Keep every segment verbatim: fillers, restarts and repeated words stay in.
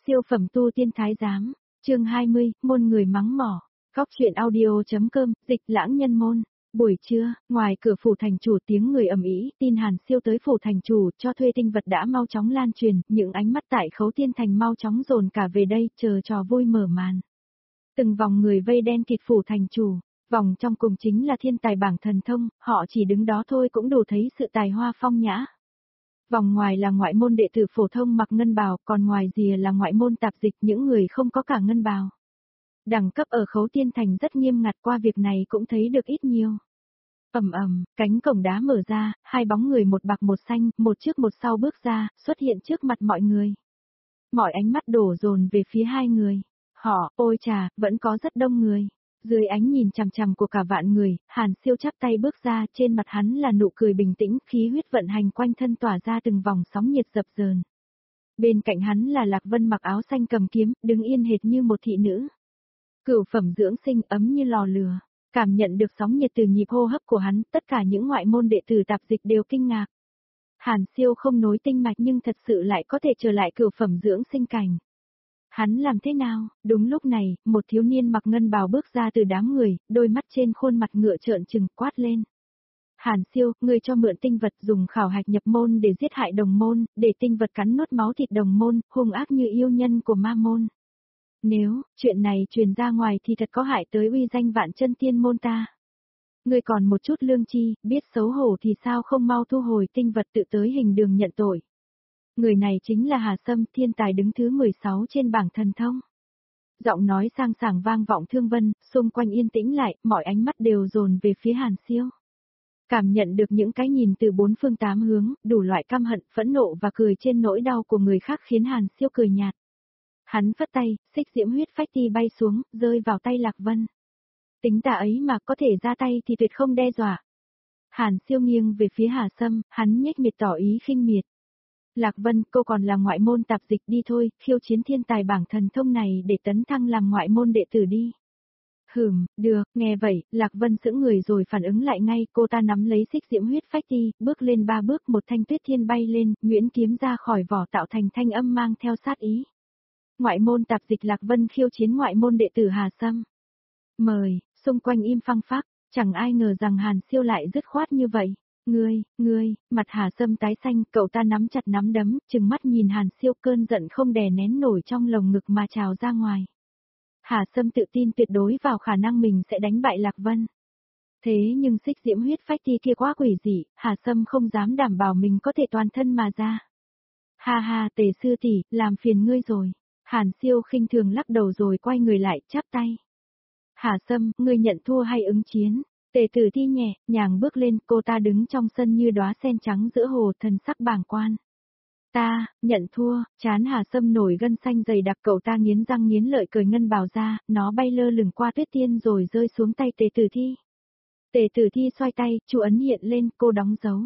Siêu phẩm tu tiên thái giám, chương hai mươi, môn người mắng mỏ. Góc truyện audio.com, dịch lãng nhân môn. Buổi trưa, ngoài cửa phủ thành chủ tiếng người ầm ĩ, tin Hàn Siêu tới phủ thành chủ cho thuê tinh vật đã mau chóng lan truyền, những ánh mắt tại Khấu Tiên Thành mau chóng dồn cả về đây, chờ trò vui mở màn. Từng vòng người vây đen kịt phủ thành chủ, vòng trong cùng chính là thiên tài bảng thần thông, họ chỉ đứng đó thôi cũng đủ thấy sự tài hoa phong nhã. Vòng ngoài là ngoại môn đệ tử phổ thông mặc ngân bào, còn ngoài rìa là ngoại môn tạp dịch, những người không có cả ngân bào. Đẳng cấp ở Khấu Tiên Thành rất nghiêm ngặt, qua việc này cũng thấy được ít nhiều. Ầm ầm, cánh cổng đá mở ra, hai bóng người một bạc một xanh, một trước một sau bước ra, xuất hiện trước mặt mọi người. Mọi ánh mắt đổ dồn về phía hai người. Họ, ôi chà, vẫn có rất đông người. Dưới ánh nhìn chằm chằm của cả vạn người, Hàn Siêu chắp tay bước ra, trên mặt hắn là nụ cười bình tĩnh, khí huyết vận hành quanh thân tỏa ra từng vòng sóng nhiệt dập dờn. Bên cạnh hắn là Lạc Vân mặc áo xanh cầm kiếm, đứng yên hệt như một thị nữ. Cửu phẩm dưỡng sinh ấm như lò lửa, cảm nhận được sóng nhiệt từ nhịp hô hấp của hắn, tất cả những ngoại môn đệ tử tạp dịch đều kinh ngạc. Hàn Siêu không nối tinh mạch nhưng thật sự lại có thể trở lại cửu phẩm dưỡng sinh cảnh. Hắn làm thế nào? Đúng lúc này, một thiếu niên mặc ngân bào bước ra từ đám người, đôi mắt trên khuôn mặt ngựa trợn trừng quát lên. Hàn Siêu, ngươi cho mượn tinh vật dùng khảo hạch nhập môn để giết hại đồng môn, để tinh vật cắn nuốt máu thịt đồng môn, hung ác như yêu nhân của ma môn. Nếu, chuyện này truyền ra ngoài thì thật có hại tới uy danh vạn chân tiên môn ta. Ngươi còn một chút lương chi, biết xấu hổ thì sao không mau thu hồi tinh vật tự tới hình đường nhận tội. Người này chính là Hà Sâm, thiên tài đứng thứ mười sáu trên bảng thần thông. Giọng nói sang sảng vang vọng thương vân, xung quanh yên tĩnh lại, mọi ánh mắt đều dồn về phía Hàn Siêu. Cảm nhận được những cái nhìn từ bốn phương tám hướng, đủ loại căm hận, phẫn nộ và cười trên nỗi đau của người khác khiến Hàn Siêu cười nhạt. Hắn phất tay, xích diễm huyết phách ti bay xuống, rơi vào tay Lạc Vân. Tính ta ấy mà có thể ra tay thì tuyệt không đe dọa. Hàn Siêu nghiêng về phía Hà Sâm, hắn nhếch miệt tỏ ý khinh miệt. Lạc Vân, cô còn là ngoại môn tạp dịch đi thôi, khiêu chiến thiên tài bảng thần thông này để tấn thăng làm ngoại môn đệ tử đi. Hừm, được, nghe vậy, Lạc Vân sững người rồi phản ứng lại ngay, cô ta nắm lấy xích diễm huyết phách ti, bước lên ba bước, một thanh tuyết thiên bay lên, nhuyễn kiếm ra khỏi vỏ tạo thành thanh âm mang theo sát ý. Ngoại môn tạp dịch Lạc Vân khiêu chiến ngoại môn đệ tử Hà Sâm. Mời, xung quanh im phăng phắc, chẳng ai ngờ rằng Hàn Siêu lại dứt khoát như vậy. Ngươi, ngươi, mặt Hà Sâm tái xanh, cậu ta nắm chặt nắm đấm, trừng mắt nhìn Hàn Siêu, cơn giận không đè nén nổi trong lồng ngực mà trào ra ngoài. Hà Sâm tự tin tuyệt đối vào khả năng mình sẽ đánh bại Lạc Vân. Thế nhưng xích diễm huyết phách ti kia quá quỷ dị, Hà Sâm không dám đảm bảo mình có thể toàn thân mà ra. Ha ha, Tề sư tỷ, làm phiền ngươi rồi. Hàn Siêu khinh thường lắc đầu rồi quay người lại, chắp tay. Hà Sâm, ngươi nhận thua hay ứng chiến? Tề Tử Thi nhẹ, nhàng bước lên, cô ta đứng trong sân như đóa sen trắng giữa hồ, thần sắc bàng quan. Ta, nhận thua, chán Hà Sâm nổi gân xanh dày đặc, cậu ta nghiến răng nghiến lợi cởi ngân bào ra, nó bay lơ lửng qua tuyết tiên rồi rơi xuống tay Tề Tử Thi. Tề Tử Thi xoay tay, chú ấn hiện lên, cô đóng dấu.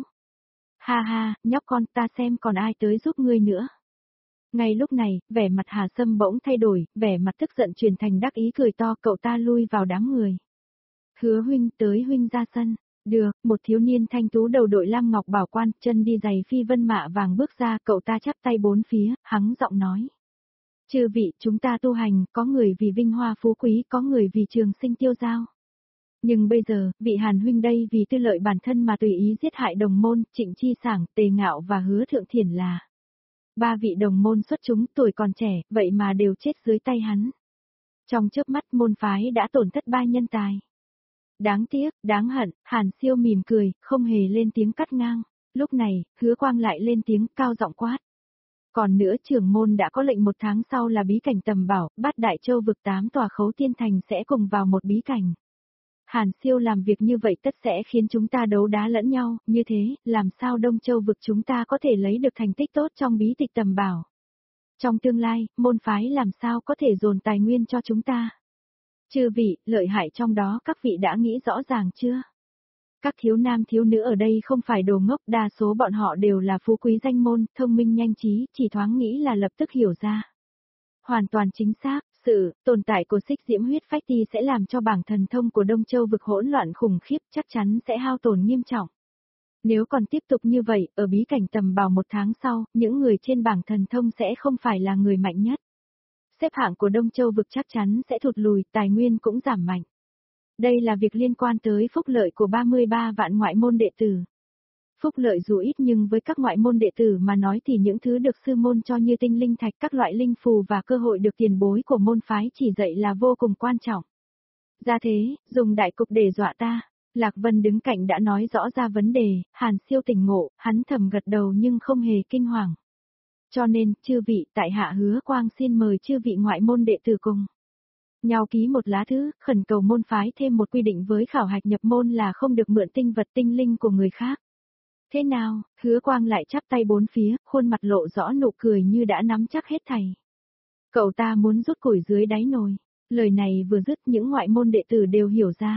Ha ha, nhóc con, ta xem còn ai tới giúp ngươi nữa. Ngay lúc này, vẻ mặt Hà Sâm bỗng thay đổi, vẻ mặt tức giận chuyển thành đắc ý cười to, cậu ta lui vào đám người. Hứa huynh, tới huynh ra sân. Được, một thiếu niên thanh tú đầu đội lam ngọc bảo quan, chân đi giày phi vân mạ vàng bước ra, cậu ta chắp tay bốn phía, hắng giọng nói. Chư vị, chúng ta tu hành, có người vì vinh hoa phú quý, có người vì trường sinh tiêu giao. Nhưng bây giờ, vị Hàn huynh đây vì tư lợi bản thân mà tùy ý giết hại đồng môn, Trịnh Chi Sảng, Tề Ngạo và Hứa Thượng Thiển là. Ba vị đồng môn xuất chúng, tuổi còn trẻ, vậy mà đều chết dưới tay hắn. Trong chớp mắt môn phái đã tổn thất ba nhân tài. Đáng tiếc, đáng hận, Hàn Siêu mỉm cười, không hề lên tiếng cắt ngang. Lúc này, Hứa Quang lại lên tiếng cao giọng quát. Còn nữa, trưởng môn đã có lệnh một tháng sau là bí cảnh tầm bảo, Bát Đại Châu vực tám tòa Khấu Tiên Thành sẽ cùng vào một bí cảnh. Hàn Siêu làm việc như vậy tất sẽ khiến chúng ta đấu đá lẫn nhau, như thế, làm sao Đông Châu vực chúng ta có thể lấy được thành tích tốt trong bí tịch tầm bảo. Trong tương lai, môn phái làm sao có thể dồn tài nguyên cho chúng ta. Chư vị, lợi hại trong đó các vị đã nghĩ rõ ràng chưa? Các thiếu nam thiếu nữ ở đây không phải đồ ngốc, đa số bọn họ đều là phú quý danh môn, thông minh nhanh trí, chỉ thoáng nghĩ là lập tức hiểu ra. Hoàn toàn chính xác, sự tồn tại của xích diễm huyết phách ti sẽ làm cho bảng thần thông của Đông Châu vực hỗn loạn khủng khiếp, chắc chắn sẽ hao tổn nghiêm trọng. Nếu còn tiếp tục như vậy, ở bí cảnh tầm bảo một tháng sau, những người trên bảng thần thông sẽ không phải là người mạnh nhất. Xếp hạng của Đông Châu vực chắc chắn sẽ thụt lùi, tài nguyên cũng giảm mạnh. Đây là việc liên quan tới phúc lợi của ba mươi ba vạn ngoại môn đệ tử. Phúc lợi dù ít nhưng với các ngoại môn đệ tử mà nói thì những thứ được sư môn cho như tinh linh thạch, các loại linh phù và cơ hội được tiền bối của môn phái chỉ dạy là vô cùng quan trọng. Ra thế, dùng đại cục để dọa ta. Lạc Vân đứng cạnh đã nói rõ ra vấn đề, Hàn Siêu tỉnh ngộ, hắn thầm gật đầu nhưng không hề kinh hoàng. Cho nên, chư vị, tại hạ Hứa Quang xin mời chư vị ngoại môn đệ tử cùng nhau ký một lá thư, khẩn cầu môn phái thêm một quy định với khảo hạch nhập môn là không được mượn tinh vật tinh linh của người khác. Thế nào, Hứa Quang lại chắp tay bốn phía, khuôn mặt lộ rõ nụ cười như đã nắm chắc hết thảy. Cậu ta muốn rút củi dưới đáy nồi. Lời này vừa dứt những ngoại môn đệ tử đều hiểu ra.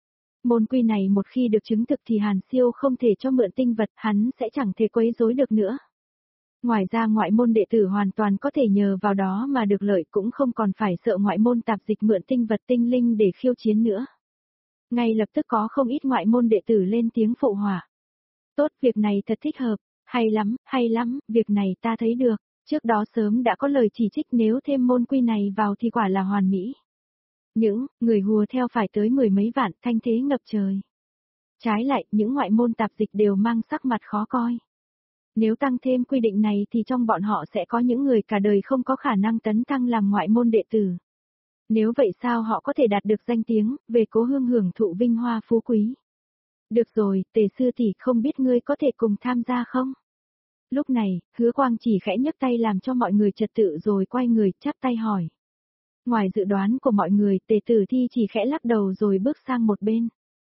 Môn quy này một khi được chứng thực thì Hàn Siêu không thể cho mượn tinh vật, hắn sẽ chẳng thể quấy rối được nữa. Ngoài ra ngoại môn đệ tử hoàn toàn có thể nhờ vào đó mà được lợi, cũng không còn phải sợ ngoại môn tạp dịch mượn tinh vật tinh linh để khiêu chiến nữa. Ngay lập tức có không ít ngoại môn đệ tử lên tiếng phụ họa. Tốt, việc này thật thích hợp, hay lắm, hay lắm, việc này ta thấy được. Trước đó sớm đã có lời chỉ trích nếu thêm môn quy này vào thì quả là hoàn mỹ. Những người hùa theo phải tới mười mấy vạn, thanh thế ngập trời. Trái lại, những ngoại môn tạp dịch đều mang sắc mặt khó coi. Nếu tăng thêm quy định này thì trong bọn họ sẽ có những người cả đời không có khả năng tấn thăng làm ngoại môn đệ tử. Nếu vậy sao họ có thể đạt được danh tiếng, về cố hương hưởng thụ vinh hoa phú quý. Được rồi, Tề sư tỷ, không biết ngươi có thể cùng tham gia không? Lúc này, Hứa Quang chỉ khẽ nhấc tay làm cho mọi người trật tự rồi quay người chắp tay hỏi. Ngoài dự đoán của mọi người, Tề Tử Thi chỉ khẽ lắc đầu rồi bước sang một bên.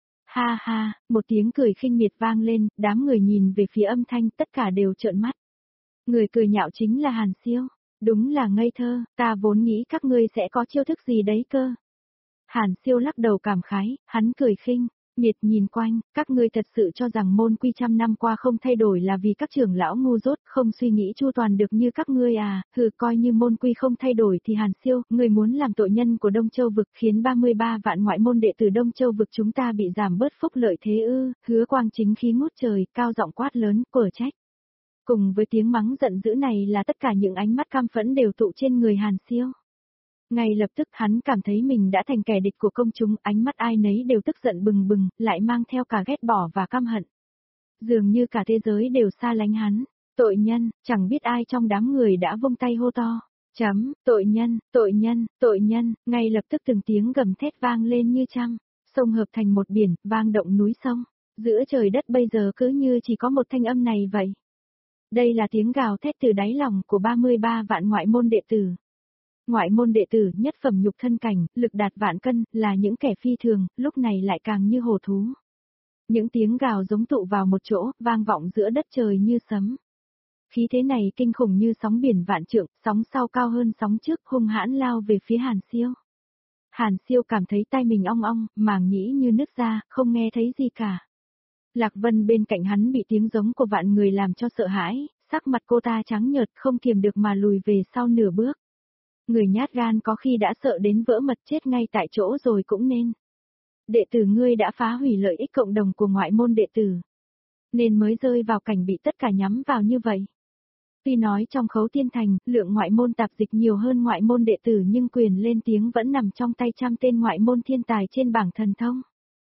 Ha ha, một tiếng cười khinh miệt vang lên, đám người nhìn về phía âm thanh tất cả đều trợn mắt. Người cười nhạo chính là Hàn Siêu. Đúng là ngây thơ, ta vốn nghĩ các ngươi sẽ có chiêu thức gì đấy cơ. Hàn Siêu lắc đầu cảm khái, hắn cười khinh. Miệt nhìn quanh, các ngươi thật sự cho rằng môn quy trăm năm qua không thay đổi là vì các trưởng lão ngu dốt không suy nghĩ chu toàn được như các ngươi à, thử coi như môn quy không thay đổi thì Hàn Siêu, ngươi muốn làm tội nhân của Đông Châu vực khiến ba mươi ba vạn ngoại môn đệ tử Đông Châu vực chúng ta bị giảm bớt phúc lợi thế ư, Hứa Quang chính khí ngút trời, cao giọng quát lớn, quở trách. Cùng với tiếng mắng giận dữ này là tất cả những ánh mắt cam phẫn đều tụ trên người Hàn Siêu. Ngay lập tức hắn cảm thấy mình đã thành kẻ địch của công chúng, ánh mắt ai nấy đều tức giận bừng bừng, lại mang theo cả ghét bỏ và căm hận. Dường như cả thế giới đều xa lánh hắn. Tội nhân, chẳng biết ai trong đám người đã vung tay hô to. Chấm, tội nhân, tội nhân, tội nhân, ngay lập tức từng tiếng gầm thét vang lên như trăng. Sông hợp thành một biển, vang động núi sông. Giữa trời đất bây giờ cứ như chỉ có một thanh âm này vậy. Đây là tiếng gào thét từ đáy lòng của ba mươi ba vạn ngoại môn đệ tử. Ngoại môn đệ tử nhất phẩm nhục thân cảnh, lực đạt vạn cân, là những kẻ phi thường, lúc này lại càng như hổ thú. Những tiếng gào giống tụ vào một chỗ, vang vọng giữa đất trời như sấm. Khí thế này kinh khủng như sóng biển vạn trượng, sóng sau cao hơn sóng trước, hung hãn lao về phía Hàn Siêu. Hàn Siêu cảm thấy tay mình ong ong, màng nhĩ như nứt ra, không nghe thấy gì cả. Lạc Vân bên cạnh hắn bị tiếng giống của vạn người làm cho sợ hãi, sắc mặt cô ta trắng nhợt không kiềm được mà lùi về sau nửa bước. Người nhát gan có khi đã sợ đến vỡ mật chết ngay tại chỗ rồi cũng nên. Đệ tử ngươi đã phá hủy lợi ích cộng đồng của ngoại môn đệ tử. Nên mới rơi vào cảnh bị tất cả nhắm vào như vậy. Tuy nói trong Khấu Tiên Thành, lượng ngoại môn tạp dịch nhiều hơn ngoại môn đệ tử nhưng quyền lên tiếng vẫn nằm trong tay trăm tên ngoại môn thiên tài trên bảng thần thông.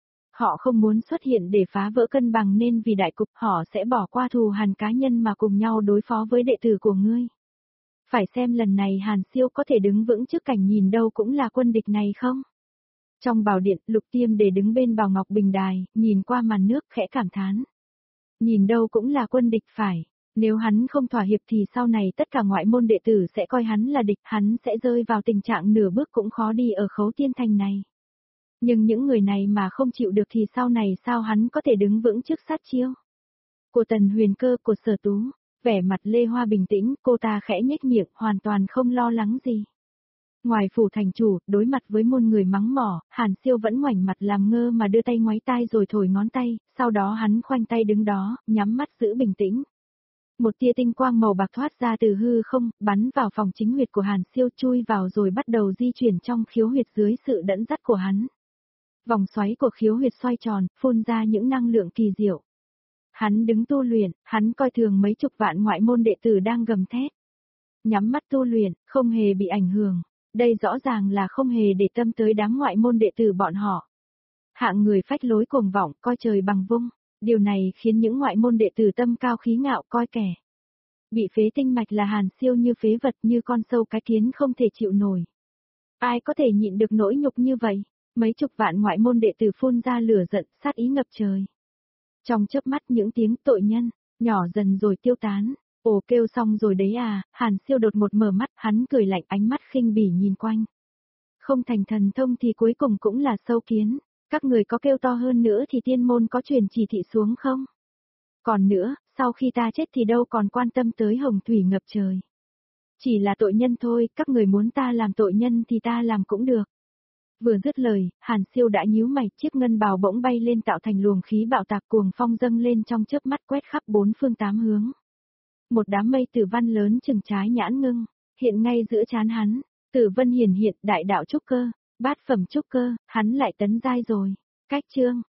Họ không muốn xuất hiện để phá vỡ cân bằng nên vì đại cục họ sẽ bỏ qua thù hằn cá nhân mà cùng nhau đối phó với đệ tử của ngươi. Phải xem lần này Hàn Siêu có thể đứng vững trước cảnh nhìn đâu cũng là quân địch này không? Trong bảo điện, Lục Tiêm để đứng bên Bào Ngọc Bình Đài, nhìn qua màn nước khẽ cảm thán. Nhìn đâu cũng là quân địch phải, nếu hắn không thỏa hiệp thì sau này tất cả ngoại môn đệ tử sẽ coi hắn là địch, hắn sẽ rơi vào tình trạng nửa bước cũng khó đi ở Khấu Tiên Thành này. Nhưng những người này mà không chịu được thì sau này sao hắn có thể đứng vững trước sát chiêu? Của Tần Huyền Cơ, của Sở Tú. Vẻ mặt Lê Hoa bình tĩnh, cô ta khẽ nhếch miệng, hoàn toàn không lo lắng gì. Ngoài phủ thành chủ, đối mặt với muôn người mắng mỏ, Hàn Siêu vẫn ngoảnh mặt làm ngơ mà đưa tay ngoáy tai rồi thổi ngón tay, sau đó hắn khoanh tay đứng đó, nhắm mắt giữ bình tĩnh. Một tia tinh quang màu bạc thoát ra từ hư không, bắn vào phòng chính huyệt của Hàn Siêu, chui vào rồi bắt đầu di chuyển trong khiếu huyệt dưới sự dẫn dắt của hắn. Vòng xoáy của khiếu huyệt xoay tròn, phun ra những năng lượng kỳ diệu. Hắn đứng tu luyện, hắn coi thường mấy chục vạn ngoại môn đệ tử đang gầm thét. nhắm mắt tu luyện, không hề bị ảnh hưởng. Đây rõ ràng là không hề để tâm tới đám ngoại môn đệ tử bọn họ. Hạng người phách lối cuồng vọng, coi trời bằng vung. Điều này khiến những ngoại môn đệ tử tâm cao khí ngạo coi kẻ. Bị phế tinh mạch là Hàn Siêu như phế vật, như con sâu cái kiến không thể chịu nổi. Ai có thể nhịn được nỗi nhục như vậy? Mấy chục vạn ngoại môn đệ tử phun ra lửa giận, sát ý ngập trời. Trong chớp mắt những tiếng tội nhân, nhỏ dần rồi tiêu tán. Ồ, kêu xong rồi đấy à, Hàn Siêu đột một mở mắt, hắn cười lạnh, ánh mắt khinh bỉ nhìn quanh. Không thành thần thông thì cuối cùng cũng là sâu kiến. Các người có kêu to hơn nữa thì tiên môn có truyền chỉ thị xuống không? Còn nữa, sau khi ta chết thì đâu còn quan tâm tới hồng thủy ngập trời. Chỉ là tội nhân thôi, các người muốn ta làm tội nhân thì ta làm cũng được. Vừa dứt lời, Hàn Siêu đã nhíu mày, chiếc ngân bào bỗng bay lên tạo thành luồng khí bạo tạc, cuồng phong dâng lên trong chớp mắt, quét khắp bốn phương tám hướng. Một đám mây tử văn lớn chừng trái nhãn ngưng, hiện ngay giữa trán hắn. Tử vân hiển hiện, đại đạo trúc cơ, bát phẩm trúc cơ, hắn lại tấn giai rồi. Cách chương